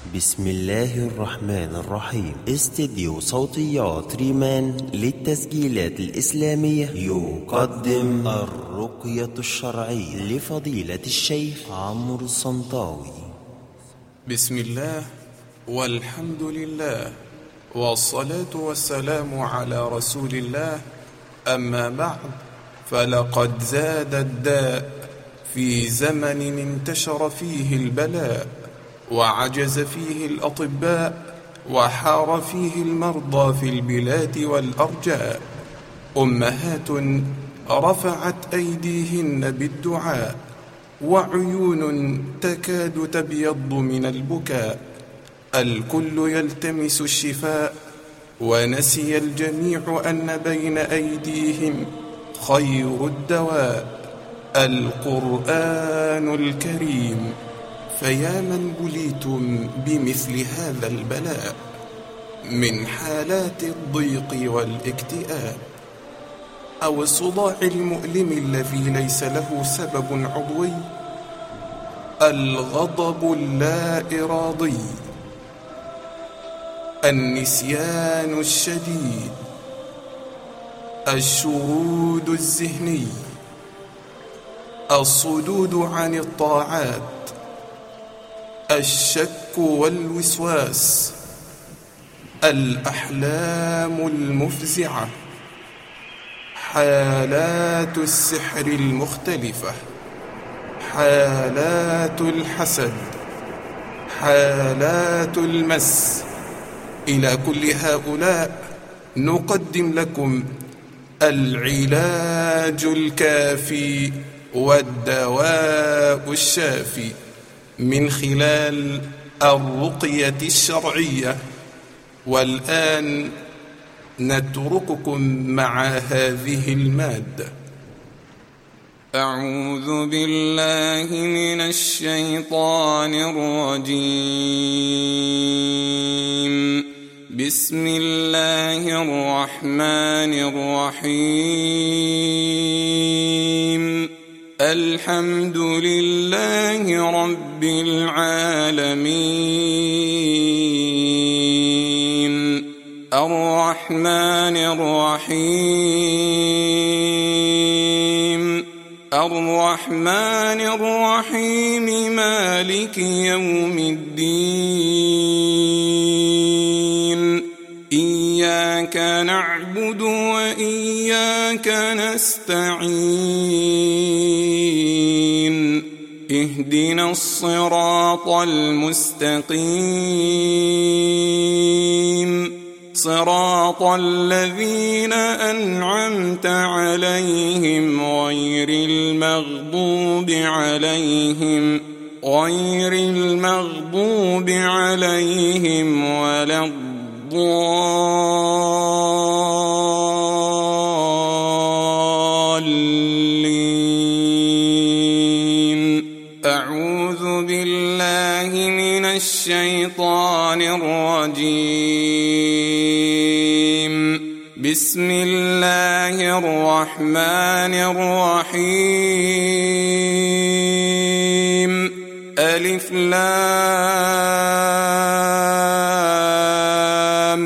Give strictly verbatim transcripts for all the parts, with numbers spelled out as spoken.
بسم الله الرحمن الرحيم. استديو صوتيات ريمان للتسجيلات الإسلامية يقدم الرقية الشرعية لفضيلة الشيخ عمرو الصنطاوي. بسم الله والحمد لله والصلاة والسلام على رسول الله، أما بعد، فلقد زاد الداء في زمن انتشر فيه البلاء، وعجز فيه الأطباء، وحار فيه المرضى في البلاد والأرجاء. أمهات رفعت أيديهن بالدعاء، وعيون تكاد تبيض من البكاء. الكل يلتمس الشفاء، ونسي الجميع أن بين أيديهم خير الدواء القرآن الكريم. فيا من بليتم بمثل هذا البلاء من حالات الضيق والاكتئاب، أو الصداع المؤلم الذي ليس له سبب عضوي، الغضب اللا إرادي، النسيان الشديد، الشرود الذهني، الصدود عن الطاعات، الشك والوسواس، الأحلام المفزعة، حالات السحر المختلفة، حالات الحسد، حالات المس. إلى كل هؤلاء نقدم لكم العلاج الكافي والدواء الشافي من خلال الرقية الشرعية. والآن نترككم مع هذه المادة. أعوذ بالله من الشيطان الرجيم. بسم الله الرحمن الرحيم. الحمد لله رب العالمين. الرحمن الرحيم. الرحمن الرحيم مالك يوم الدين. إياك نعبد وإياك نستعين. اهدنا الصراط المستقيم، صراط الذين أنعمت عليهم غير المغضوب عليهم غير المغضوب عليهم ولا الضالين. أعوذ بالله من الشيطان الرجيم. بسم الله الرحمن الرحيم. ألف لام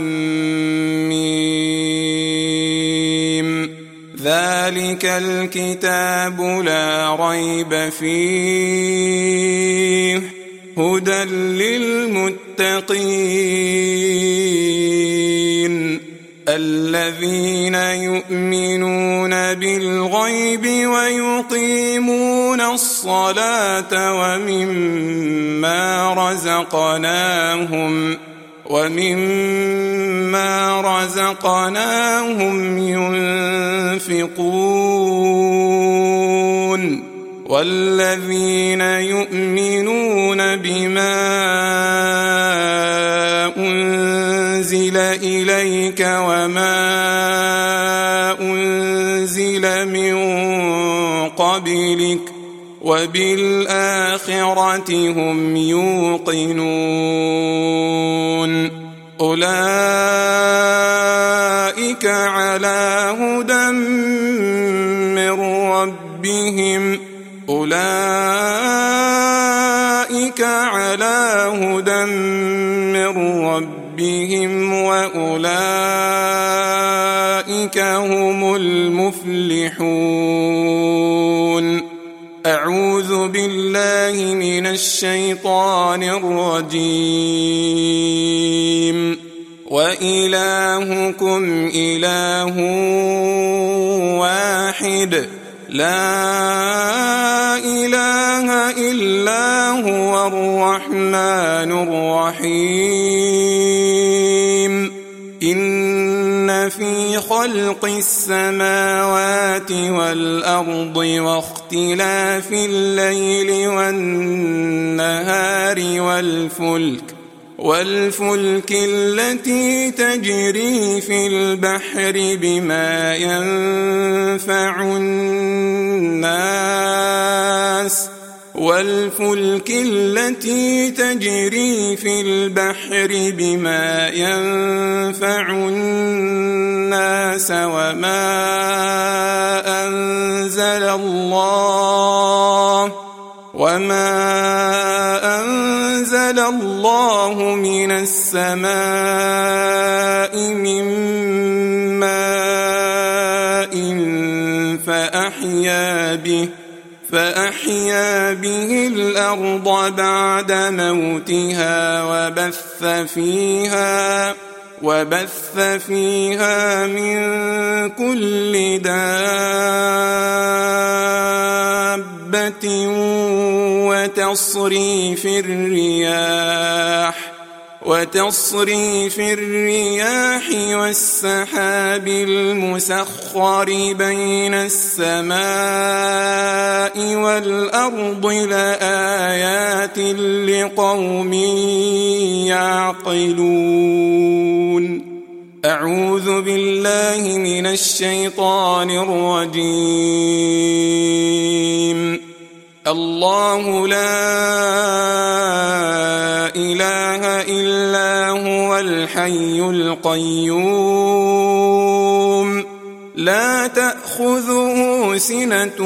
ميم. ذلك الكتاب لا ريب فيه هدى للمتقين الذين يؤمنون بالغيب ويقيمون الصلاة ومما رزقناهم ومما رزقناهم ينفقون والذين يؤمنون بما أنزل إليك وما أنزل من قبلك وبالآخرة هم يوقنون أولئك على هدى من ربهم أولئك على على هدى من ربهم وأولئك هم المفلحون. أعوذ بالله من الشيطان الرجيم. وإلهكم إله واحد لا إله إلا هو الرحمن الرحيم. إن في خلق السماوات والأرض واختلاف الليل والنهار والفلك والفلك التي تجري في البحر بما ينفع الناس والفلك التي تجري في البحر بما ينفع الناس وما أنزل الله وما أنزل الله من السماء من ماء فأحيا به فأحيا به الأرض بعد موتها وبث فيها وبث فيها من كل دابة وتصريف الرياح وتصريف الرياح والسحاب المسخر بين السماء والأرض لآيات لقوم يعقلون. أعوذ بالله من الشيطان الرجيم. الله لا إله إلا هو الحي القيوم لا تأخذه سنة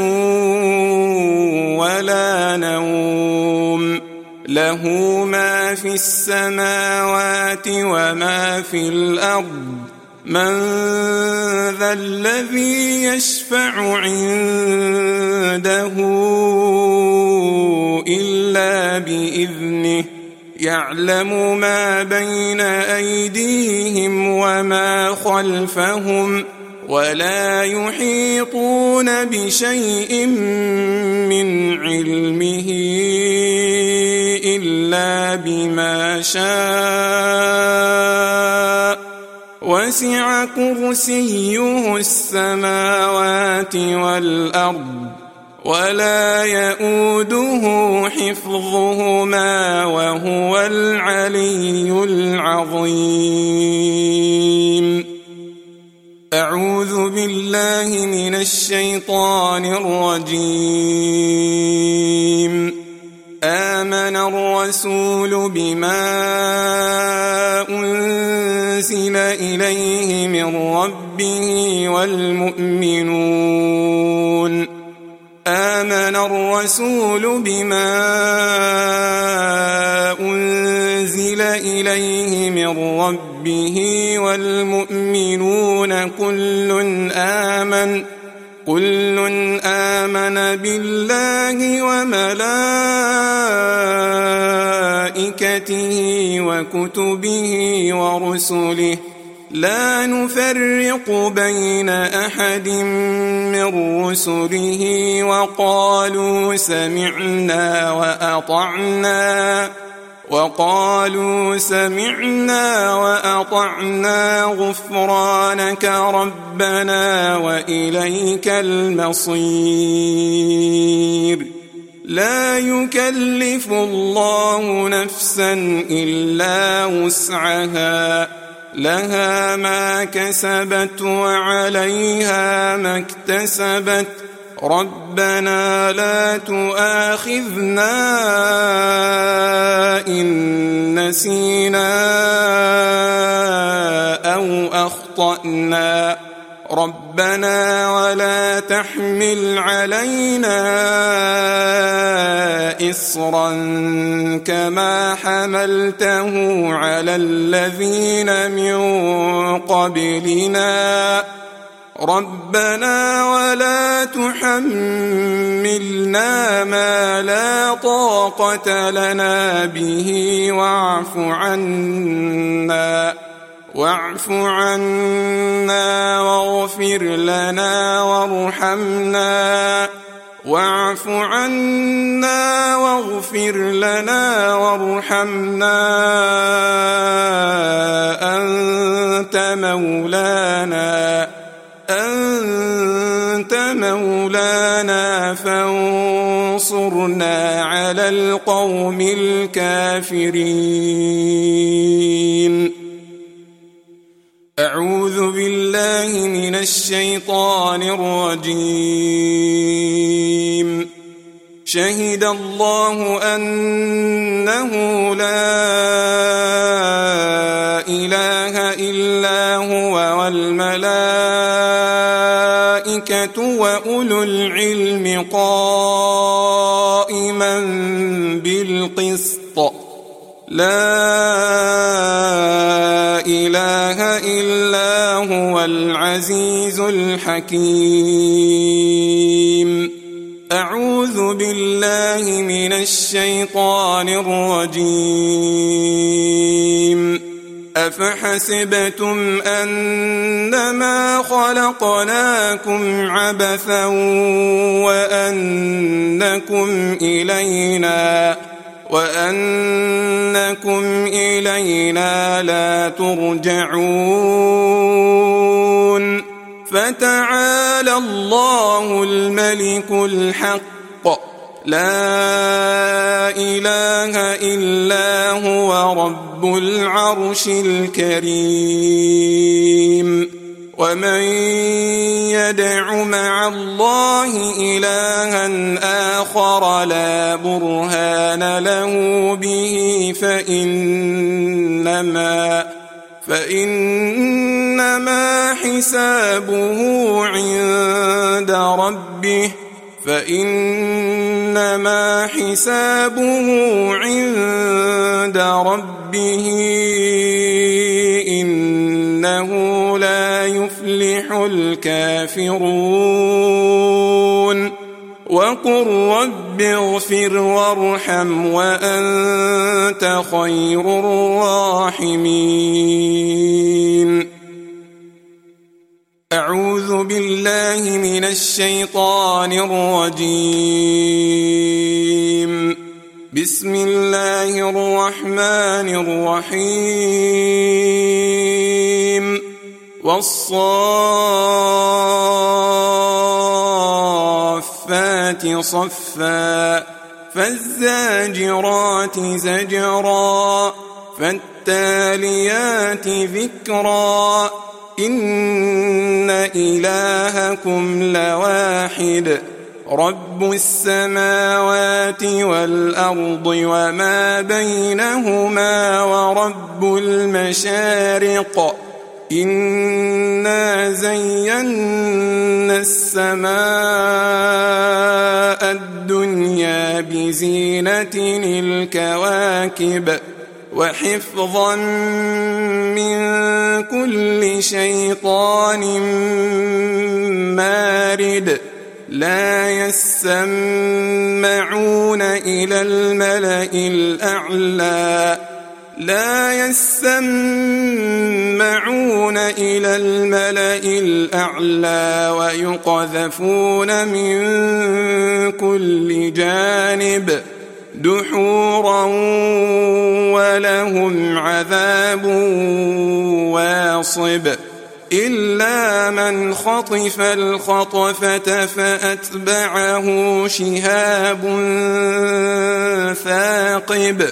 ولا نوم له ما في السماوات وما في الأرض من ذا الذي يشفع عنده إلا بإذنه يعلم ما بين أيديهم وما خلفهم ولا يحيطون بشيء من علمه إلا بما شاء وسع كرسيه السماوات والأرض ولا يؤوده حفظهما وهو العلي العظيم. أعوذ بالله من الشيطان الرجيم. آمن الرسول بما أنزل إليه من ربه والمؤمنون آمن الرسول بما أنزل إليه من ربه والمؤمنون كل آمن كل آمن بالله وملائكته وكتبه ورسله لا نفرق بين أحد من رسله وقالوا سمعنا وأطعنا وقالوا سمعنا وأطعنا غفرانك ربنا وإليك المصير. لا يكلف الله نفسا إلا وسعها لها ما كسبت وعليها ما اكتسبت ربنا لا تؤاخذنا إن نسينا أو أخطأنا ربنا ولا تحمل علينا إصرا كما حملته على الذين من قبلنا ربنا ولا تحملنا ما لا طاقة لنا به واعف عنا واعف عنا واغفر لنا وارحمنا واعف عنا واغفر لنا وارحمنا أنت مولانا أنت مولانا فانصرنا على القوم الكافرين. أعوذ بالله من الشيطان الرجيم. شهد الله أنه لا إله إلا هو والملائكة وأولو العلم قائما بالقسط لا إله إلا هو العزيز الحكيم. أعوذ بالله من الشيطان الرجيم. أفحسبتم أنما خلقناكم عبثا وأنكم إلينا وأنكم إلينا لا ترجعون فتعالى الله الملك الحق لا إله إلا هو رب العرش الكريم. ومن يدع مع الله إلها آخر لا برهان له به فإنما فإنما حسابه عند ربه فإنما حسابه عند ربه إنه لا يفلح الكافرون. وقل رب اغفر وارحم وأنت خير الراحمين. أعوذ بالله من الشيطان الرجيم. بسم الله الرحمن الرحيم. والصافات صفا فالزاجرات زجرا فالتاليات ذكرا إن إلهكم لواحد رب السماوات والأرض وما بينهما ورب المشارق إنا زينا السماء الدنيا بزينة الكواكب وحفظا من كل شيطان مارد لا يسمعون إلى الملأ الأعلى لا يسمعون إلى الملأ الأعلى ويقذفون من كل جانب دحورا ولهم عذاب واصب إلا من خطف الخطفة فأتبعه شهاب ثاقب.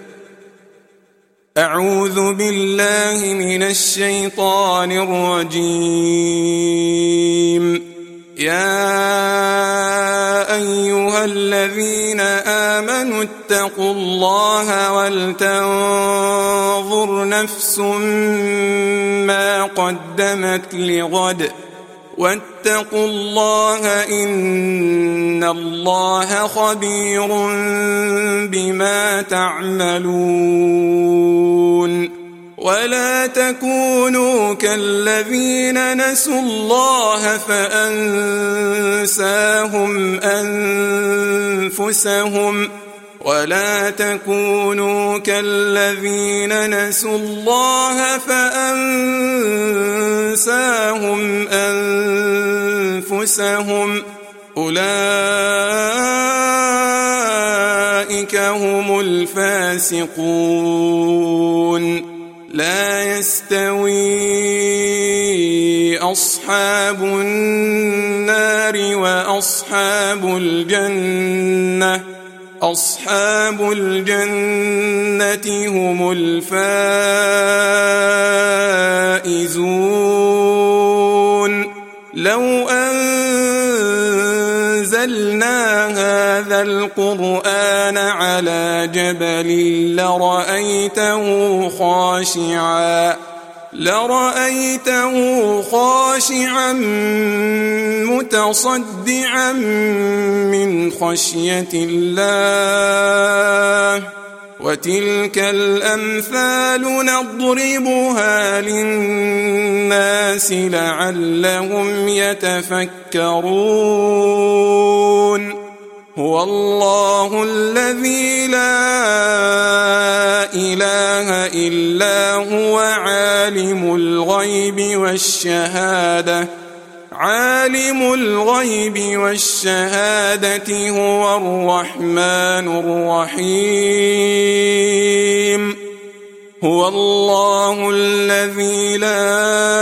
أعوذ بالله من الشيطان الرجيم. يا أيها الذين آمنوا اتقوا الله ولتنظر نفس ما قدمت لغد واتقوا الله إن الله خبير بما تعملون ولا تكونوا كالذين نسوا الله فأنساهم أنفسهم ولا تكونوا كالذين نسوا الله فأنساهم أنفسهم أولئك هم الفاسقون لا يستوي أصحاب النار وأصحاب الجنة أصحاب الجنة هم الفائزون لو أنزلنا هذا القرآن على جبل لرأيته خاشعا لرأيته خاشعا متصدعا من خشية الله وتلك الأمثال نضربها للناس لعلهم يتفكرون هو الله الذي لا إله إلا هو عالم الغيب والشهادة عالم الغيب والشهادة هو الرحمن الرحيم هو الله الذي لا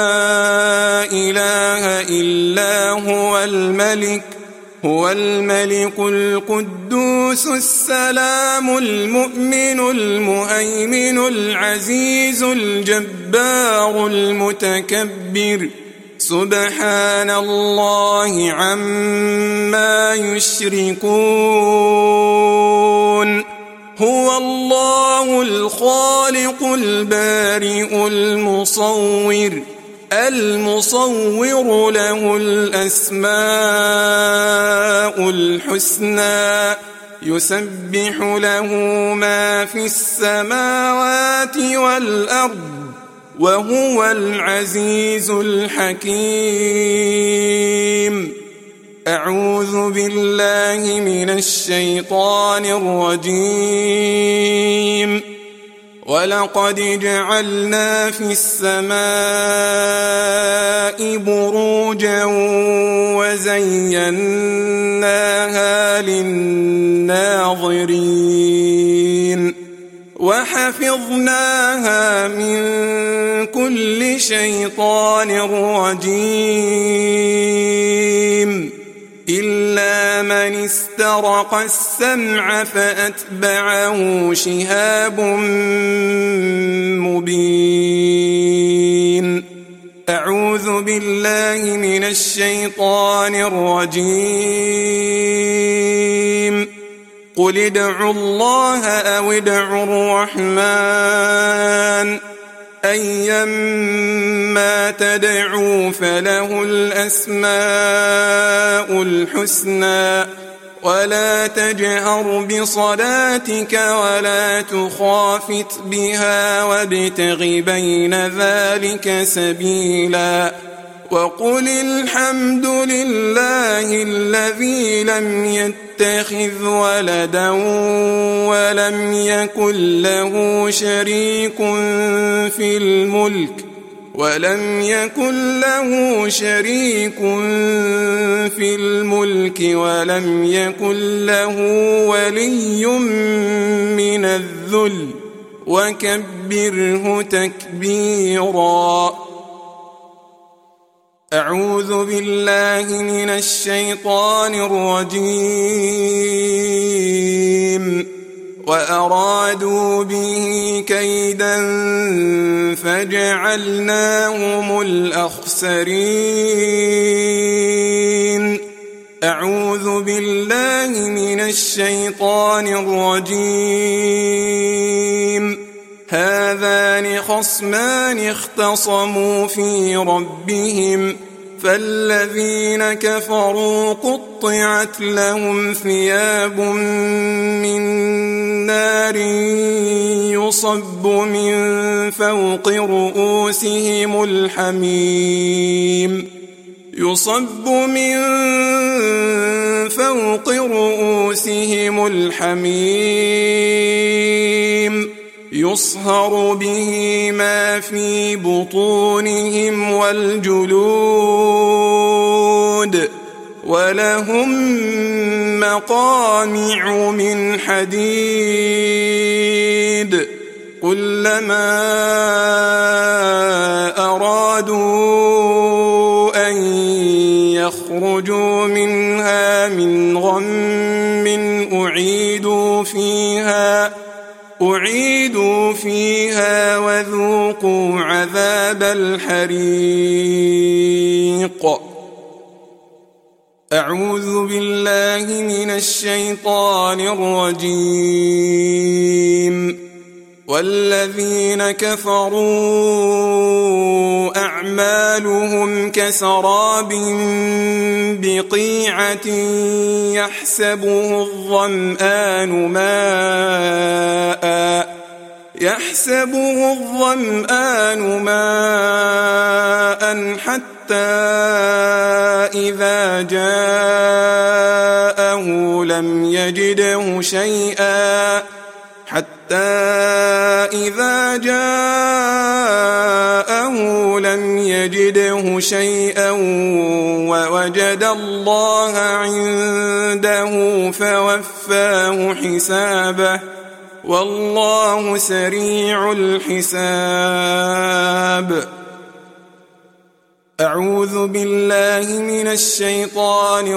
إله إلا هو الملك هو الملك القدوس السلام المؤمن المهيمن العزيز الجبار المتكبر سبحان الله عما يشركون هو الله الخالق البارئ المصور المصور له الأسماء الحسنى يسبح له ما في السماوات والأرض وهو العزيز الحكيم أعوذ بالله من الشيطان الرجيم ولقد جعلنا في السماء بروجا وزيناها للناظرين وحفظناها من كل شيطان رجيم إلا من استرق السمع فأتبعه شهاب مبين أعوذ بالله من الشيطان الرجيم قل ادعوا الله أو ادعوا الرحمن أيما تدعوا فله الأسماء الحسنى ولا تجهر بصلاتك ولا تخافت بها وابتغ بين ذلك سبيلا وقل الحمد لله الذي لم يتخذ ولدا ولم يكن له شريك في الملك ولم يكن له شريك في الملك ولم يكن له ولي من الذل وكبره تكبيرا أعوذ بالله من الشيطان الرجيم وأرادوا به كيدا فجعلناهم الأخسرين أعوذ بالله من الشيطان الرجيم هذان خصمان اختصموا في ربهم فالذين كفروا قطعت لهم ثياب من نار يصب من فوق رؤوسهم الحميم يصب من فوق رؤوسهم الحميم يصهر به ما في بطونهم والجلود ولهم مقامع من حديد كلما أرادوا أن يخرجوا منها من غم أعيدوا فيها أعيدوا فيها وذوقوا عذاب الحريق. أعوذ بالله من الشيطان الرجيم. والذين كفروا أعمالهم كسراب بقيعة يحسبه الظمآن ماء يحسبه الظمآن ماء حتى إذا جاءه لم يجده شيئا حتى إذا جاءه لم يجده شيئا ووجد الله عنده فوفاه حسابه والله سريع الحساب. أعوذ بالله من الشيطان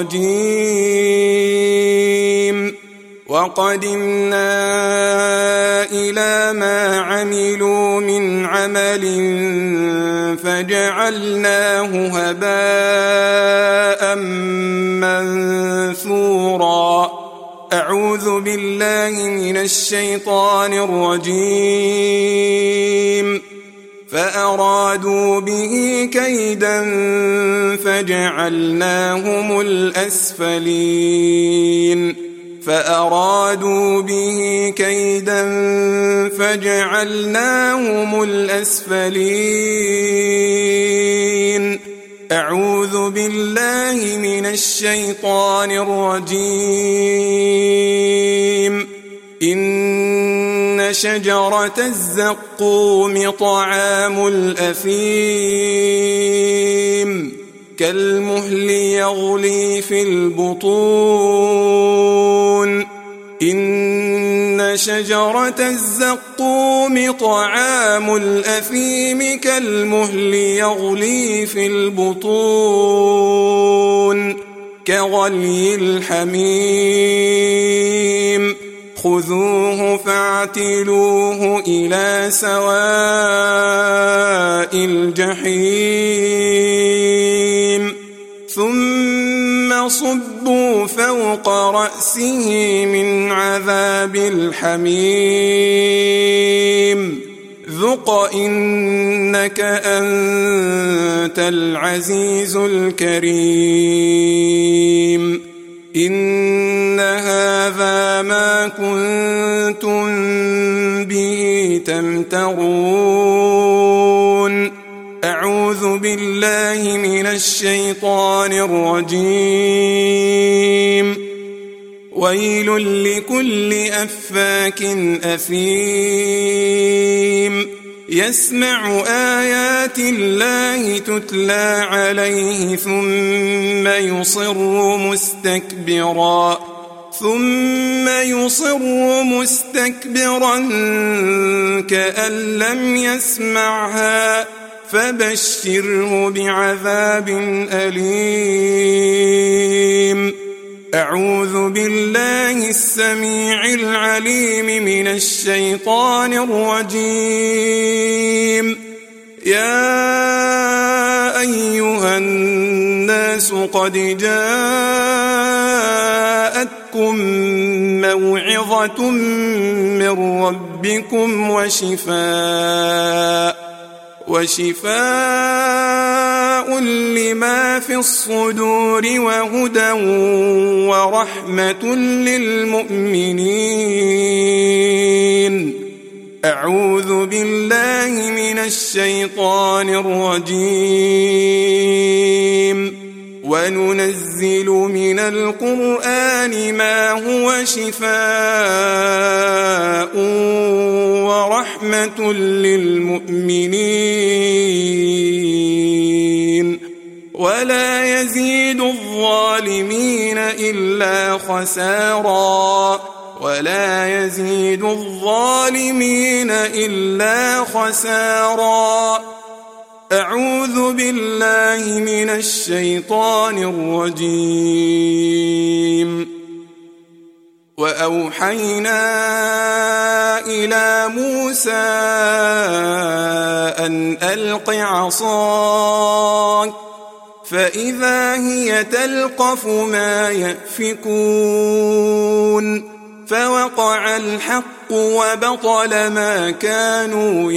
الرجيم. وقدمنا إلى ما عملوا من عمل فجعلناه هباء منثورا. أعوذ بالله من الشيطان الرجيم. فأرادوا به كيدا فجعلناهم الأسفلين فأرادوا به كيدا فجعلناهم الأسفلين. أعوذ بالله من الشيطان الرجيم. إن شجرة الزقوم طعام الأثيم كالمهل يغلي في البطون. إن شجرة الزقوم طعام الأثيم كالمهل يغلي في البطون كغلي الحميم. خذوه فاعتلوه إلى سواء الجحيم ثم صبوا فوق رأسه من عذاب الحميم ذق إنك أنت العزيز الكريم. إن هذا ما كنتم به تمترون. أعوذ بالله من الشيطان الرجيم. ويل لكل أفاك أثيم يسمع آيات الله تتلى عليه ثم يصر مستكبرا ثم يصر مستكبرا كأن لم يسمعها فبشره بعذاب أليم. أعوذ بالله السميع العليم من الشيطان الرجيم. يا أيها الناس قد جاءتكم موعظة من ربكم وشفاء وشفاء لما في الصدور وهدى ورحمة للمؤمنين. أعوذ بالله من الشيطان الرجيم. وننزل من القرآن ما هو شفاء ورحمة للمؤمنين ولا يزيد الظالمين إلا خسارا ولا يزيد الظالمين إلا خسارا. أعوذ بالله من الشيطان الرجيم. وأوحينا إلى موسى أن ألق عصاك فإذا هي تلقف ما يأفكون فوقع الحق وبطل ما كانوا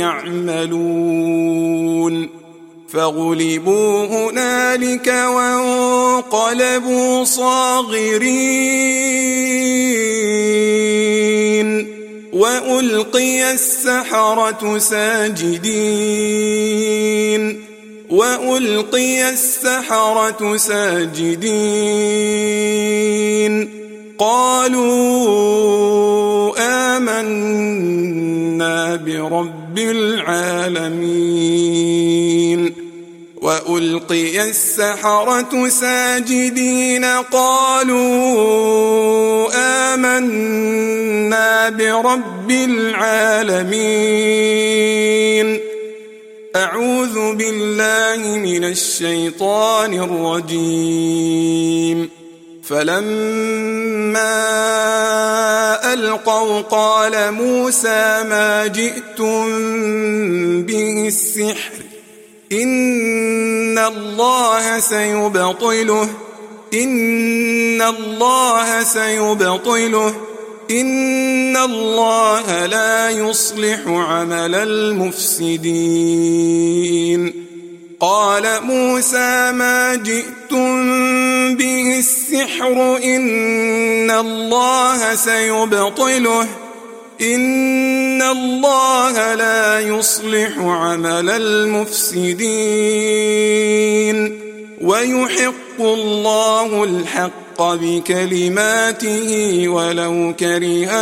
يعملون فغلبوا هنالك وانقلبوا صاغرين وألقي السحرة ساجدين وألقي السحرة ساجدين قالوا آمنا برب العالمين. وألقي السحرة ساجدين قالوا آمنا برب العالمين. أعوذ بالله من الشيطان الرجيم. فلما ألقوا قال موسى ما جئتم به السحر إن الله سيبطله إن الله سيبطله إن الله لا يصلح عمل المفسدين. قال موسى ما جئتم به السحر إن الله سيبطله إن الله لا يصلح عمل المفسدين ويحق الله الحق بكلماته ولو كره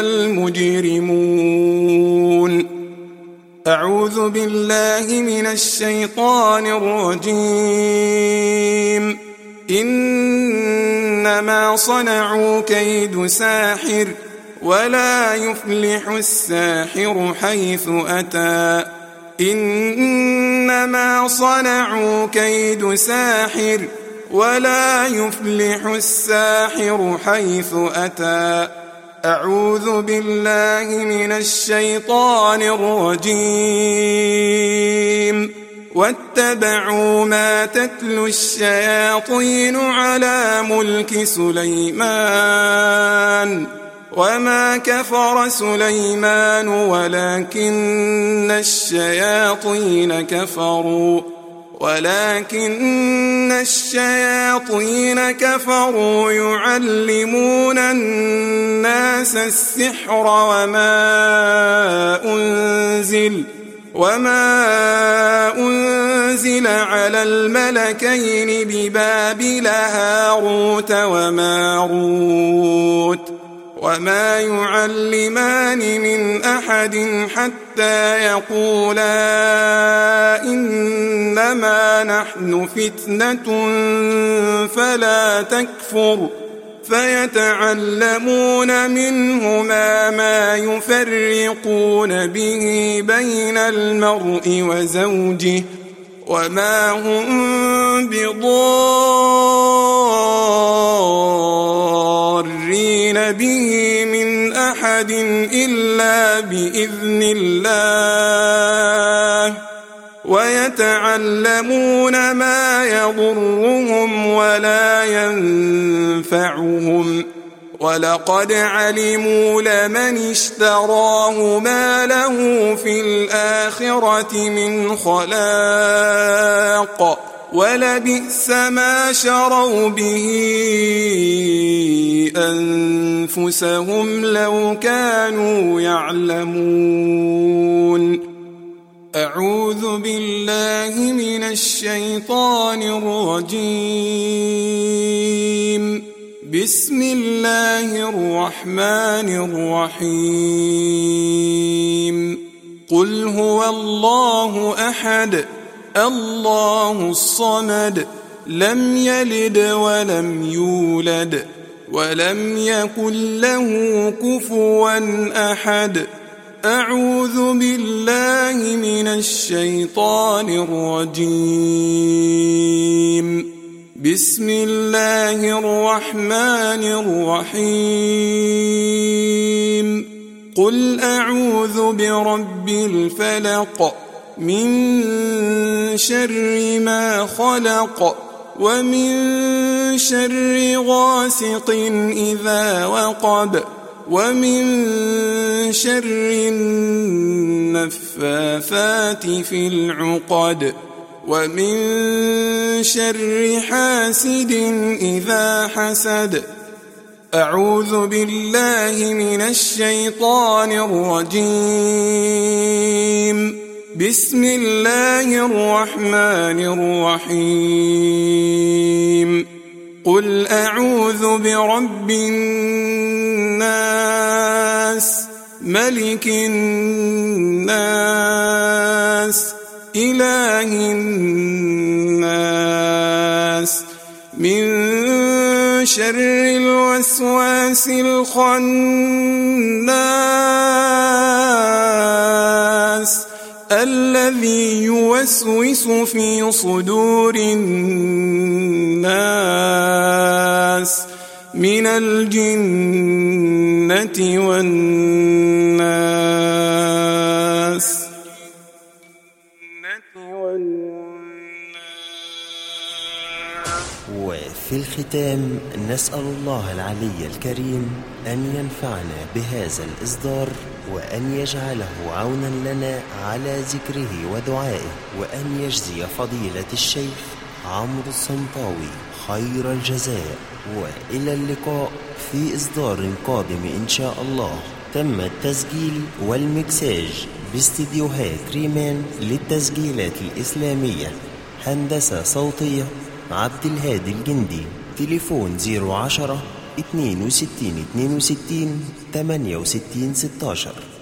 المجرمون. أعوذ بالله من الشيطان الرجيم. إنما صنعوا كيد ساحر ولا يفلح الساحر حيث أتى إنما صنعوا كيد ساحر ولا يفلح الساحر حيث أتى. أعوذ بالله من الشيطان الرجيم. واتبعوا ما تتلو الشياطين على ملك سليمان وما كفر سليمان ولكن الشياطين كفروا ولكن الشياطين كفروا يعلمون الناس السحر وما أنزل وما أنزل على الملكين ببابل هاروت وماروت وما يعلمان من أحد حتى يقولا إنما نحن فتنة فلا تكفر فيتعلمون منهما ما يفرقون به بين المرء وزوجه وما هم بضارين به من أحد إلا بإذن الله ويتعلمون ما يضرهم ولا ينفعهم ولقد علموا لمن اشتراه ما له في الآخرة من خلاق ولبئس ما شروا به أنفسهم لو كانوا يعلمون. أعوذ بالله من الشيطان الرجيم. بسم الله الرحمن الرحيم. قل هو الله أحد الله الصمد لم يلد ولم يولد ولم يكن له كفوا أحد. أعوذ بالله من الشيطان الرجيم. بسم الله الرحمن الرحيم. قل أعوذ برب الفلق من شر ما خلق ومن شر غاسق إذا وقب ومن شر النفاثات في العقد ومن شر حاسد إذا حسد. أعوذ بالله من الشيطان الرجيم. بسم الله الرحمن الرحيم. قل أعوذ برب الناس ملك الناس إله الناس من شر الوسواس الخناس الذي يوسوس في صدور الناس من الجنة والناس. وفي الختام نسأل الله العلي الكريم أن ينفعنا بهذا الإصدار وأن يجعله عونا لنا على ذكره ودعائه وأن يجزي فضيلة الشيخ عمرو الصنطاوي خير الجزاء. وإلى اللقاء في إصدار قادم إن شاء الله. تم التسجيل والمكساج باستديوهات ريمان للتسجيلات الإسلامية. هندسة صوتية عبد الهادي الجندي. تليفون زيرو عشرة اتنين وستين اتنين وستين تمانية وستين ستاشر.